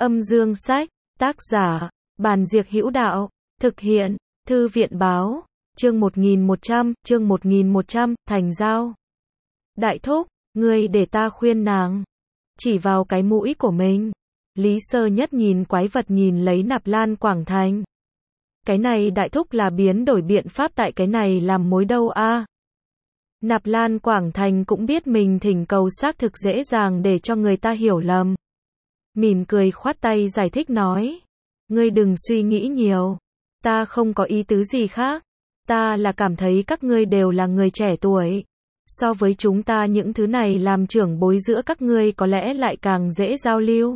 Âm dương sách, tác giả, Bàn Diệc Hữu Đạo, thực hiện, Thư viện báo, chương 1100, thành giao. Đại thúc, ngươi để ta khuyên nàng. Chỉ vào cái mũi của mình. Lý Sơ Nhất nhìn quái vật nhìn lấy Nạp Lan Quảng Thành. Cái này đại thúc là biến đổi biện pháp tại cái này làm mối đâu a? Nạp Lan Quảng Thành cũng biết mình thỉnh cầu xác thực dễ dàng để cho người ta hiểu lầm. Mỉm cười khoát tay giải thích nói. Ngươi đừng suy nghĩ nhiều. Ta không có ý tứ gì khác. Ta là cảm thấy các ngươi đều là người trẻ tuổi. So với chúng ta những thứ này làm trưởng bối giữa các ngươi có lẽ lại càng dễ giao lưu.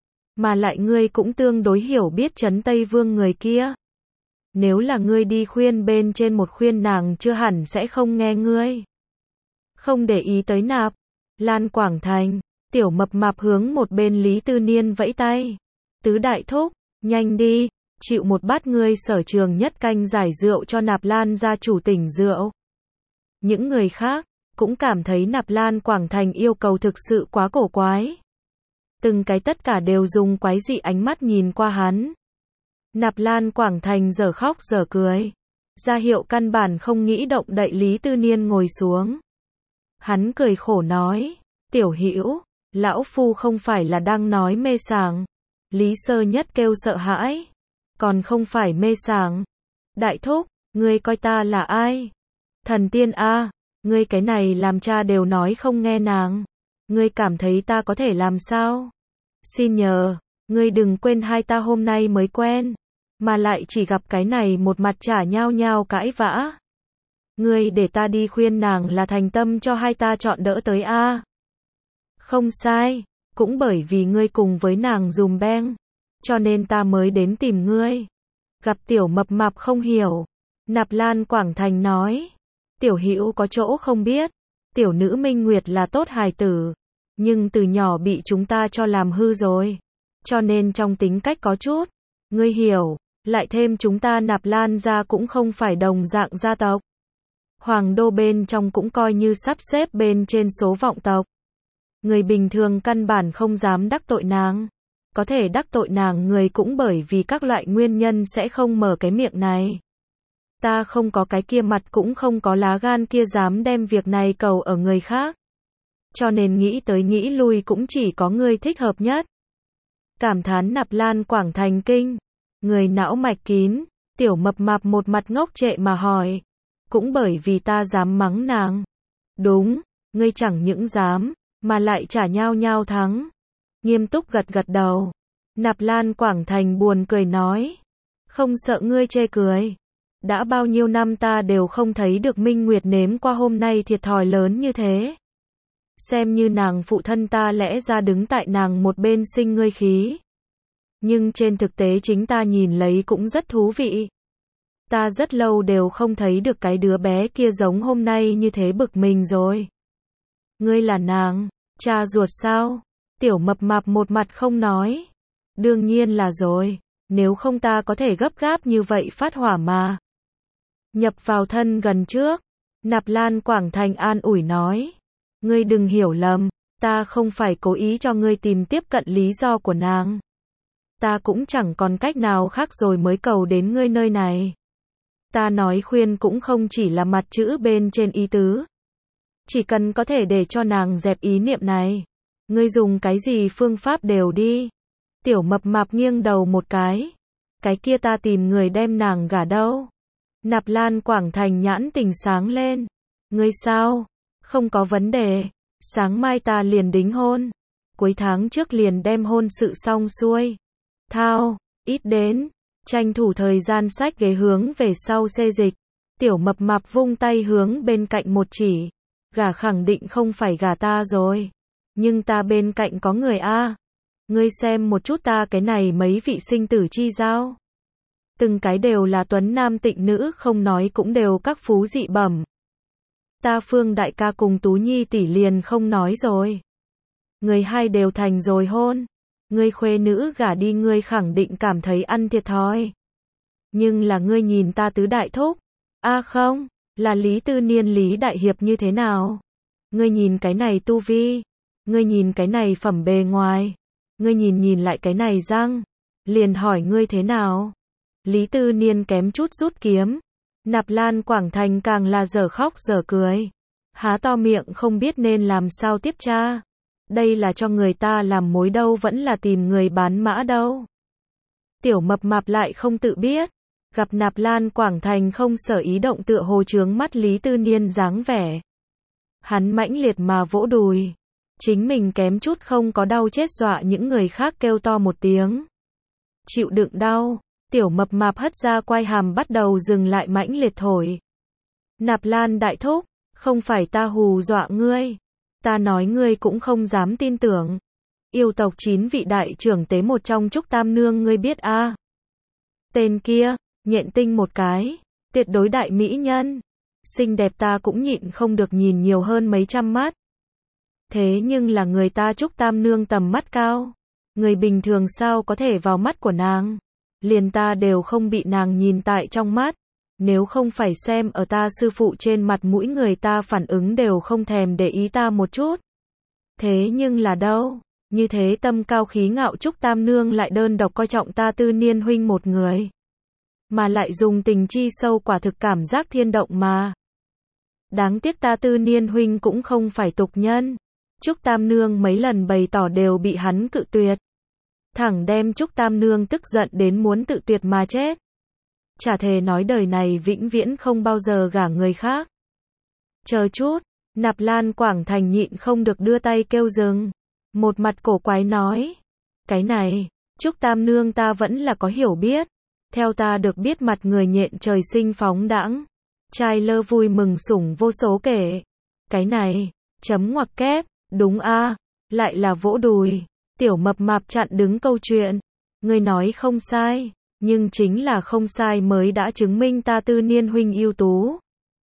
Mà lại ngươi cũng tương đối hiểu biết Trấn Tây Vương người kia. Nếu là ngươi đi khuyên bên trên một khuyên nàng chưa hẳn sẽ không nghe ngươi. Không để ý tới Nạp Lan Quảng Thành, tiểu mập mạp hướng một bên Lý Tư Niên vẫy tay. Tứ đại thúc, nhanh đi, chịu một bát ngươi sở trường nhất canh giải rượu cho Nạp Lan gia chủ tỉnh rượu. Những người khác cũng cảm thấy Nạp Lan Quảng Thành yêu cầu thực sự quá cổ quái. Từng cái tất cả đều dùng quái dị ánh mắt nhìn qua hắn. Nạp Lan Quảng Thành dở khóc dở cười. Ra hiệu căn bản không nghĩ động đậy Lý Tư Niên ngồi xuống. Hắn cười khổ nói. Tiểu Hữu, lão phu không phải là đang nói mê sảng. Lý Sơ Nhất kêu sợ hãi. Còn không phải mê sảng. Đại thúc, ngươi coi ta là ai? Thần tiên a, ngươi cái này làm cha đều nói không nghe nàng. Ngươi cảm thấy ta có thể làm sao? Xin nhờ, ngươi đừng quên hai ta hôm nay mới quen. Mà lại chỉ gặp cái này một mặt chả nhao nhao cãi vã. Ngươi để ta đi khuyên nàng là thành tâm cho hai ta chọn đỡ tới a. Không sai, cũng bởi vì ngươi cùng với nàng dùm beng. Cho nên ta mới đến tìm ngươi. Gặp tiểu mập mạp không hiểu. Nạp Lan Quảng Thành nói. Tiểu Hữu có chỗ không biết. Tiểu nữ Minh Nguyệt là tốt hài tử. Nhưng từ nhỏ bị chúng ta cho làm hư rồi. Cho nên trong tính cách có chút. Ngươi hiểu. Lại thêm chúng ta Nạp Lan gia cũng không phải đồng dạng gia tộc. Hoàng đô bên trong cũng coi như sắp xếp bên trên số vọng tộc. Người bình thường căn bản không dám đắc tội nàng. Có thể đắc tội nàng người cũng bởi vì các loại nguyên nhân sẽ không mở cái miệng này. Ta không có cái kia mặt cũng không có lá gan kia dám đem việc này cầu ở người khác. Cho nên nghĩ tới nghĩ lui cũng chỉ có ngươi thích hợp nhất. Cảm thán Nạp Lan Quảng Thành kinh. Người não mạch kín, tiểu mập mạp một mặt ngốc trệ mà hỏi. Cũng bởi vì ta dám mắng nàng. Đúng, ngươi chẳng những dám, mà lại chả nhao nhao thắng. Nghiêm túc gật gật đầu. Nạp Lan Quảng Thành buồn cười nói. Không sợ ngươi chê cười. Đã bao nhiêu năm ta đều không thấy được Minh Nguyệt nếm qua hôm nay thiệt thòi lớn như thế. Xem như nàng phụ thân ta lẽ ra đứng tại nàng một bên sinh ngươi khí. Nhưng trên thực tế chính ta nhìn lấy cũng rất thú vị. Ta rất lâu đều không thấy được cái đứa bé kia giống hôm nay như thế bực mình rồi. Ngươi là nàng, cha ruột sao? Tiểu mập mạp một mặt không nói. Đương nhiên là rồi, nếu không ta có thể gấp gáp như vậy phát hỏa mà. Nhập vào thân gần trước, Nạp Lan Quảng Thành an ủi nói. Ngươi đừng hiểu lầm, ta không phải cố ý cho ngươi tìm tiếp cận lý do của nàng. Ta cũng chẳng còn cách nào khác rồi mới cầu đến ngươi nơi này. Ta nói khuyên cũng không chỉ là mặt chữ bên trên ý tứ. Chỉ cần có thể để cho nàng dẹp ý niệm này. Ngươi dùng cái gì phương pháp đều đi. Tiểu mập mạp nghiêng đầu một cái. Cái kia ta tìm người đem nàng gả đâu. Nạp Lan Quảng Thành nhãn tình sáng lên. Ngươi sao? Không có vấn đề. Sáng mai ta liền đính hôn. Cuối tháng trước liền đem hôn sự xong xuôi. Thao, ít đến. Tranh thủ thời gian xách ghế hướng về sau xê dịch. Tiểu mập mạp vung tay hướng bên cạnh một chỉ. Gả khẳng định không phải gả ta rồi. Nhưng ta bên cạnh có người a. Ngươi xem một chút ta cái này mấy vị sinh tử chi giao. Từng cái đều là tuấn nam tịnh nữ không nói cũng đều các phú dị bẩm. Ta Phương đại ca cùng Tú Nhi tỷ liền không nói rồi. Người hai đều thành rồi hôn. Ngươi khuê nữ gả đi ngươi khẳng định cảm thấy ăn thiệt thòi. Nhưng là ngươi nhìn ta tứ đại thúc. Không, là Lý Tư Niên Lý Đại Hiệp như thế nào? Ngươi nhìn cái này tu vi. Ngươi nhìn cái này phẩm bề ngoài. ngươi nhìn nhìn lại cái này răng, liền hỏi ngươi thế nào. Lý Tư Niên kém chút rút kiếm. Nạp Lan Quảng Thành càng là dở khóc dở cười. Há to miệng không biết nên làm sao tiếp tra. Đây là cho người ta làm mối đâu vẫn là tìm người bán mã đâu. Tiểu Mập Mạp lại không tự biết. Gặp Nạp Lan Quảng Thành không sở ý động tựa hồ chướng mắt Lý Tư Niên dáng vẻ. Hắn mãnh liệt mà vỗ đùi. Chính mình kém chút không có đau chết dọa những người khác kêu to một tiếng. Chịu đựng đau. Tiểu Mập Mạp hất ra quai hàm bắt đầu dừng lại mãnh liệt thổi. Nạp Lan đại thúc, không phải ta hù dọa ngươi. Ta nói ngươi cũng không dám tin tưởng. Yêu tộc 9 vị đại trưởng tế một trong Trúc Tam Nương ngươi biết a? Tên kia, nhện tinh một cái, tuyệt đối đại mỹ nhân. Xinh đẹp ta cũng nhịn không được nhìn nhiều hơn mấy trăm mắt. Thế nhưng là người ta Trúc Tam Nương tầm mắt cao. Người bình thường sao có thể vào mắt của nàng. Liền ta đều không bị nàng nhìn tại trong mắt. Nếu không phải xem ở ta sư phụ trên mặt mũi người ta phản ứng đều không thèm để ý ta một chút. Thế nhưng là đâu, như thế tâm cao khí ngạo Trúc Tam Nương lại đơn độc coi trọng ta Tư Niên huynh một người. Mà lại dùng tình chi sâu quả thực cảm giác thiên động mà. Đáng tiếc ta Tư Niên huynh cũng không phải tục nhân. Trúc Tam Nương mấy lần bày tỏ đều bị hắn cự tuyệt. Thẳng đem Trúc Tam Nương tức giận đến muốn tự tuyệt mà chết. Chả thề nói đời này vĩnh viễn không bao giờ gả người khác. Chờ chút, Nạp Lan Quảng Thành nhịn không được đưa tay kêu dừng. Một mặt cổ quái nói. Cái này, Trúc Tam Nương ta vẫn là có hiểu biết. Theo ta được biết mặt người nhện trời sinh phóng đãng. Trai lơ vui mừng sủng vô số kể. Cái này, chấm ngoặc kép, đúng a, lại là vỗ đùi. Tiểu Mập Mạp chặn đứng câu chuyện. Ngươi nói không sai, nhưng chính là không sai mới đã chứng minh ta Tư Niên huynh ưu tú.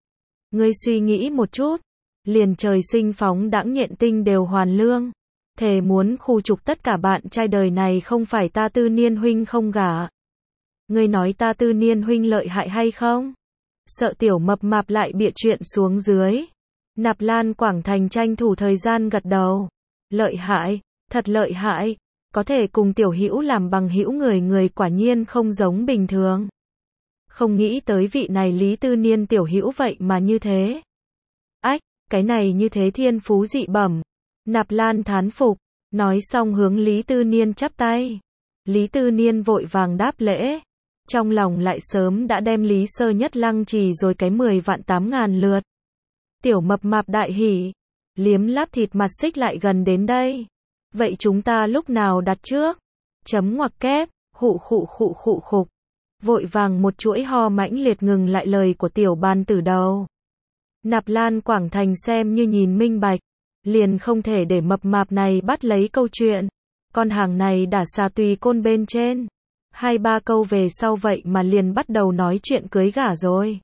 Ngươi suy nghĩ một chút, liền trời sinh phóng đãng nhện tinh đều hoàn lương. Thề muốn khu trục tất cả bạn trai đời này không phải ta Tư Niên huynh không gả. Ngươi nói ta Tư Niên huynh lợi hại hay không? Sợ Tiểu Mập Mạp lại bịa chuyện xuống dưới. Nạp Lan Quảng Thành tranh thủ thời gian gật đầu. Lợi hại, thật lợi hại, có thể cùng Tiểu Hữu làm bằng hữu người quả nhiên không giống bình thường. Không nghĩ tới vị này Lý Tư Niên Tiểu Hữu vậy mà như thế. Ách, cái này như thế thiên phú dị bẩm. Nạp Lan thán phục, nói xong hướng Lý Tư Niên chắp tay. Lý Tư Niên vội vàng đáp lễ. Trong lòng lại sớm đã đem Lý Sơ Nhất lăng trì rồi cái 10 vạn 8 ngàn lượt. Tiểu Mập Mạp đại hỉ, liếm láp thịt mặt xích lại gần đến đây. Vậy chúng ta lúc nào đặt trước? Chấm ngoặc kép, khụ khục. Vội vàng một chuỗi ho mãnh liệt ngừng lại lời của tiểu bàn tử đầu. Nạp Lan Quảng Thành xem như nhìn minh bạch. Liền không thể để Mập Mạp này bắt lấy câu chuyện. Con hàng này đã xà tùy côn bên trên. 2-3 câu về sau vậy mà liền bắt đầu nói chuyện cưới gả rồi.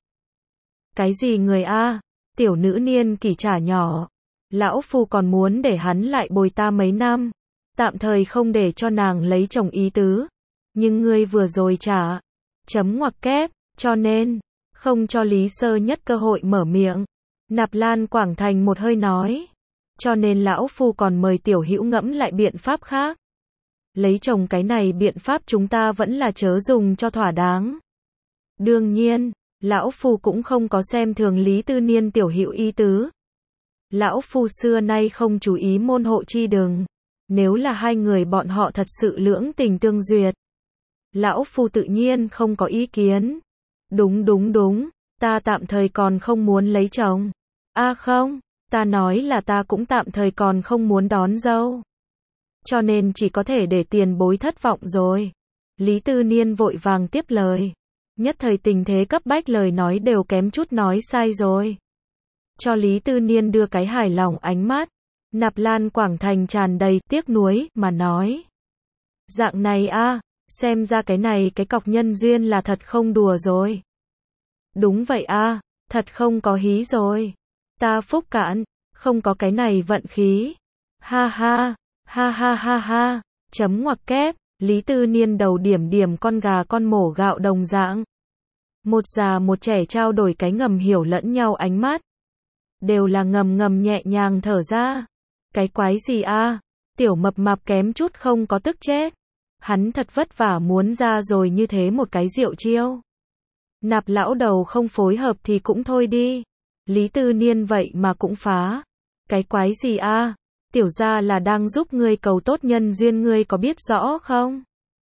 Cái gì người a? Tiểu nữ niên kỷ trả nhỏ. Lão phu còn muốn để hắn lại bồi ta mấy năm. Tạm thời không để cho nàng lấy chồng ý tứ. Nhưng ngươi vừa rồi trả. Chấm ngoặc kép, cho nên, không cho Lý Sơ Nhất cơ hội mở miệng. Nạp Lan Quảng Thành một hơi nói. Cho nên lão phu còn mời Tiểu Hữu ngẫm lại biện pháp khác. Lấy chồng cái này biện pháp chúng ta vẫn là chớ dùng cho thỏa đáng. Đương nhiên, lão phu cũng không có xem thường Lý Tư Niên Tiểu Hữu ý tứ. Lão phu xưa nay không chú ý môn hộ chi đường. Nếu là hai người bọn họ thật sự lưỡng tình tương duyệt, lão phu tự nhiên không có ý kiến. Đúng, ta tạm thời còn không muốn lấy chồng. Không, ta nói là ta cũng tạm thời còn không muốn đón dâu. Cho nên chỉ có thể để tiền bối thất vọng rồi. Lý Tư Niên vội vàng tiếp lời. Nhất thời tình thế cấp bách lời nói đều kém chút nói sai rồi. Cho Lý Tư Niên đưa cái hài lòng ánh mắt. Nạp Lan Quảng Thành tràn đầy tiếc nuối mà nói. Dạng này xem ra cái này cái cọc nhân duyên là thật không đùa rồi. Đúng vậy thật không có hí rồi. Ta phúc cạn, không có cái này vận khí. Ha, chấm ngoặc kép, Lý Tư Niên đầu điểm con gà con mổ gạo đồng dạng. Một già một trẻ trao đổi cái ngầm hiểu lẫn nhau ánh mắt. Đều là ngầm nhẹ nhàng thở ra. Cái quái gì Tiểu mập mạp kém chút không có tức chết. Hắn thật vất vả muốn ra rồi như thế một cái diệu chiêu. Nạp lão đầu không phối hợp thì cũng thôi đi. Lý Tư Niên vậy mà cũng phá. Cái quái gì a? Tiểu gia là đang giúp ngươi cầu tốt nhân duyên, ngươi có biết rõ không?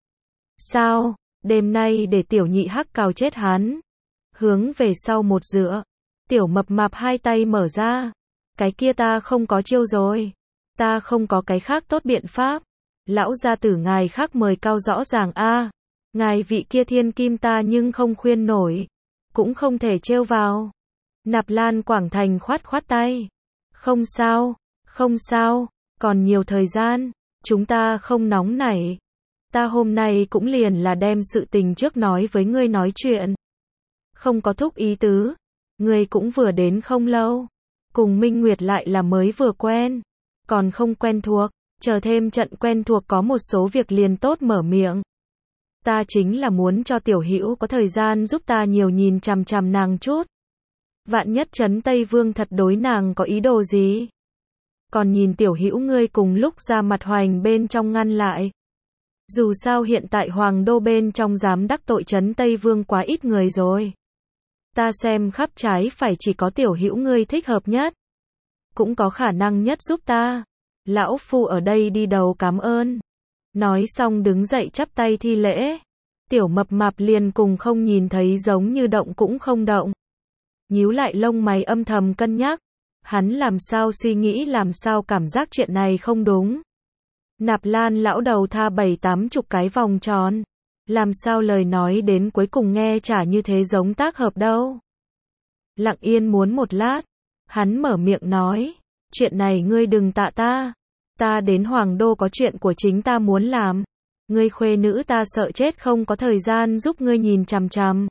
Sao? Đêm nay để tiểu nhị hắc cào chết hắn. Hướng về sau một dựa. Tiểu mập mạp hai tay mở ra. Cái kia ta không có chiêu rồi. Ta không có cái khác tốt biện pháp. Lão gia tử ngài khác mời cao rõ ràng a. Ngài vị kia thiên kim ta nhưng không khuyên nổi. Cũng không thể trêu vào. Nạp Lan Quảng Thành khoát khoát tay. Không sao, không sao, còn nhiều thời gian. Chúng ta không nóng nảy. Ta hôm nay cũng liền là đem sự tình trước nói với ngươi nói chuyện. Không có thúc ý tứ. Ngươi cũng vừa đến không lâu. Cùng Minh Nguyệt lại là mới vừa quen. Còn không quen thuộc. Chờ thêm trận quen thuộc có một số việc liền tốt mở miệng. Ta chính là muốn cho tiểu hữu có thời gian giúp ta nhiều nhìn chằm chằm nàng chút. Vạn nhất Trấn Tây Vương thật đối nàng có ý đồ gì. Còn nhìn tiểu hữu ngươi cùng lúc ra mặt hoành bên trong ngăn lại. Dù sao hiện tại hoàng đô bên trong dám đắc tội Trấn Tây Vương quá ít người rồi. Ta xem khắp trái phải chỉ có tiểu hữu ngươi thích hợp nhất. Cũng có khả năng nhất giúp ta. Lão phu ở đây đi đầu cảm ơn. Nói xong đứng dậy chắp tay thi lễ. Tiểu mập mạp liền cùng không nhìn thấy giống như động cũng không động. Nhíu lại lông mày âm thầm cân nhắc. Hắn làm sao suy nghĩ làm sao cảm giác chuyện này không đúng. Nạp Lan lão đầu tha 7-80 cái vòng tròn. Làm sao lời nói đến cuối cùng nghe chả như thế giống tác hợp đâu. Lặng yên muốn một lát. Hắn mở miệng nói. Chuyện này ngươi đừng tạ ta. Ta đến Hoàng Đô có chuyện của chính ta muốn làm. Ngươi khuê nữ ta sợ chết không có thời gian giúp ngươi nhìn chằm chằm.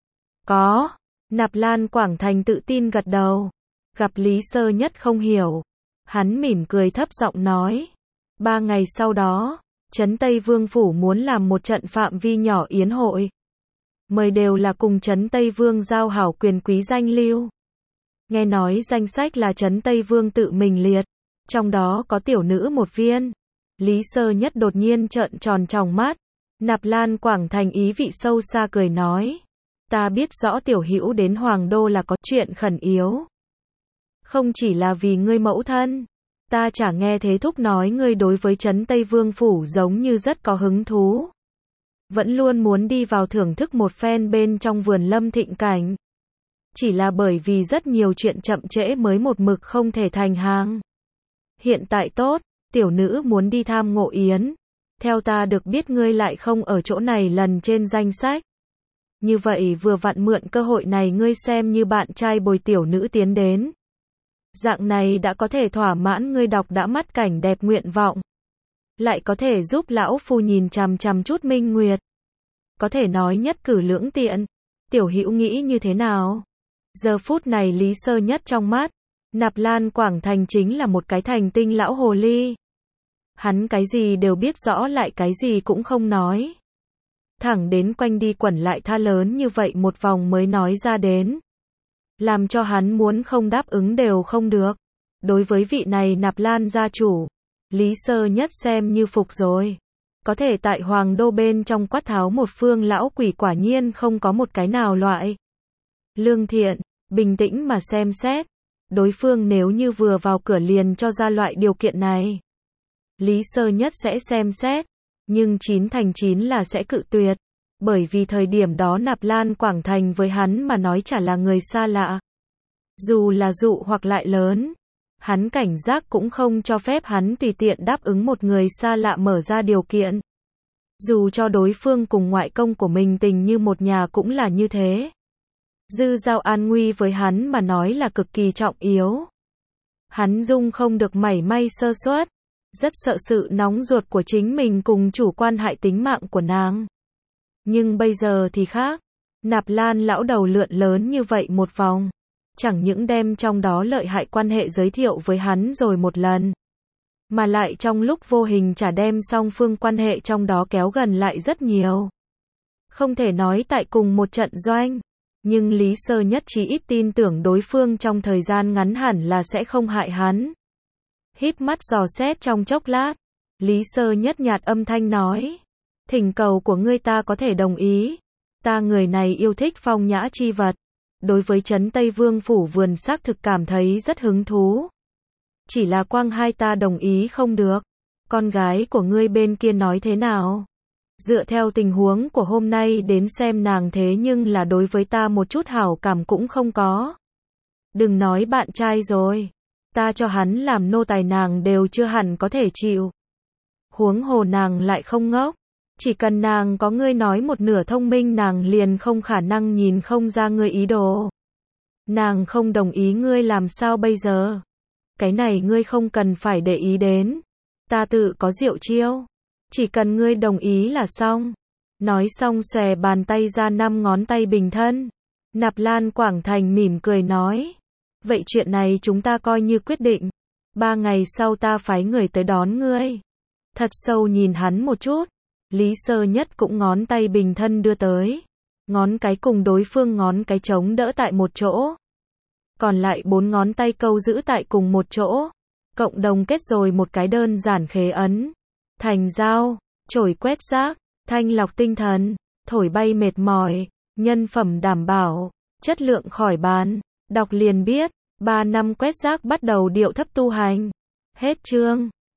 Có. Nạp Lan Quảng Thành tự tin gật đầu. Gặp Lý Sơ Nhất không hiểu. Hắn mỉm cười thấp giọng nói. 3 ngày sau đó, Trấn Tây Vương Phủ muốn làm một trận phạm vi nhỏ yến hội. Mời đều là cùng Trấn Tây Vương giao hảo quyền quý danh lưu. Nghe nói danh sách là Trấn Tây Vương tự mình liệt. Trong đó có tiểu nữ một viên. Lý Sơ Nhất đột nhiên trợn tròn tròng mắt. Nạp Lan Quảng Thành ý vị sâu xa cười nói. Ta biết rõ tiểu hữu đến Hoàng Đô là có chuyện khẩn yếu. Không chỉ là vì ngươi mẫu thân. Ta chả nghe thế thúc nói ngươi đối với Trấn Tây Vương Phủ giống như rất có hứng thú. Vẫn luôn muốn đi vào thưởng thức một phen bên trong vườn lâm thịnh cảnh. Chỉ là bởi vì rất nhiều chuyện chậm trễ mới một mực không thể thành hàng. Hiện tại tốt, tiểu nữ muốn đi tham ngộ yến. Theo ta được biết ngươi lại không ở chỗ này lần trên danh sách. Như vậy vừa vặn mượn cơ hội này ngươi xem như bạn trai bồi tiểu nữ tiến đến. Dạng này đã có thể thỏa mãn ngươi đọc đã mắt cảnh đẹp nguyện vọng. Lại có thể giúp lão phu nhìn chằm chằm chút Minh Nguyệt. Có thể nói nhất cử lưỡng tiện. Tiểu hữu nghĩ như thế nào? Giờ phút này Lý Sơ Nhất trong mắt. Nạp Lan Quảng Thành chính là một cái thành tinh lão hồ ly. Hắn cái gì đều biết rõ lại cái gì cũng không nói. Thẳng đến quanh đi quẩn lại tha lớn như vậy một vòng mới nói ra đến. Làm cho hắn muốn không đáp ứng đều không được. Đối với vị này Nạp Lan gia chủ, Lý Sơ Nhất xem như phục rồi. Có thể tại Hoàng Đô bên trong quát tháo một phương lão quỷ quả nhiên không có một cái nào loại. Lương thiện, bình tĩnh mà xem xét. Đối phương nếu như vừa vào cửa liền cho ra loại điều kiện này. Lý Sơ Nhất sẽ xem xét. Nhưng 9 thành 9 là sẽ cự tuyệt. Bởi vì thời điểm đó Nạp Lan Quảng Thành với hắn mà nói chả là người xa lạ. Dù là dụ hoặc lại lớn. Hắn cảnh giác cũng không cho phép hắn tùy tiện đáp ứng một người xa lạ mở ra điều kiện. Dù cho đối phương cùng ngoại công của mình tình như một nhà cũng là như thế. Dư giao an nguy với hắn mà nói là cực kỳ trọng yếu. Hắn dung không được mảy may sơ suất. Rất sợ sự nóng ruột của chính mình cùng chủ quan hại tính mạng của nàng. Nhưng bây giờ thì khác. Nạp Lan lão đầu lượn lớn như vậy một vòng. Chẳng những đem trong đó lợi hại quan hệ giới thiệu với hắn rồi một lần. Mà lại trong lúc vô hình chả đem song phương quan hệ trong đó kéo gần lại rất nhiều. Không thể nói tại cùng một trận doanh. Nhưng Lý Sơ Nhất chí ít tin tưởng đối phương trong thời gian ngắn hẳn là sẽ không hại hắn. Híp mắt dò xét trong chốc lát. Lý Sơ Nhất nhạt âm thanh nói. Thỉnh cầu của ngươi ta có thể đồng ý. Ta người này yêu thích phong nhã chi vật. Đối với trấn Tây Vương phủ vườn xác thực cảm thấy rất hứng thú. Chỉ là quang hai ta đồng ý không được. Con gái của ngươi bên kia nói thế nào? Dựa theo tình huống của hôm nay đến xem nàng thế nhưng là đối với ta một chút hảo cảm cũng không có. Đừng nói bạn trai rồi. Ta cho hắn làm nô tài nàng đều chưa hẳn có thể chịu. Huống hồ nàng lại không ngốc. Chỉ cần nàng có ngươi nói một nửa thông minh nàng liền không khả năng nhìn không ra ngươi ý đồ. Nàng không đồng ý ngươi làm sao bây giờ? Cái này ngươi không cần phải để ý đến. Ta tự có diệu chiêu. Chỉ cần ngươi đồng ý là xong. Nói xong xòe bàn tay ra 5 ngón tay bình thân. Nạp Lan Quảng Thành mỉm cười nói. Vậy chuyện này chúng ta coi như quyết định. 3 ngày sau ta phái người tới đón ngươi. Thật sâu nhìn hắn một chút. Lý Sơ Nhất cũng ngón tay bình thân đưa tới. Ngón cái cùng đối phương ngón cái chống đỡ tại một chỗ. Còn lại 4 ngón tay câu giữ tại cùng một chỗ. Cộng đồng kết rồi một cái đơn giản khế ấn. Thành giao, chổi quét rác, thanh lọc tinh thần, thổi bay mệt mỏi, nhân phẩm đảm bảo, chất lượng khỏi bàn. Đọc liền biết, 3 năm quét rác bắt đầu điệu thấp tu hành. Hết chương.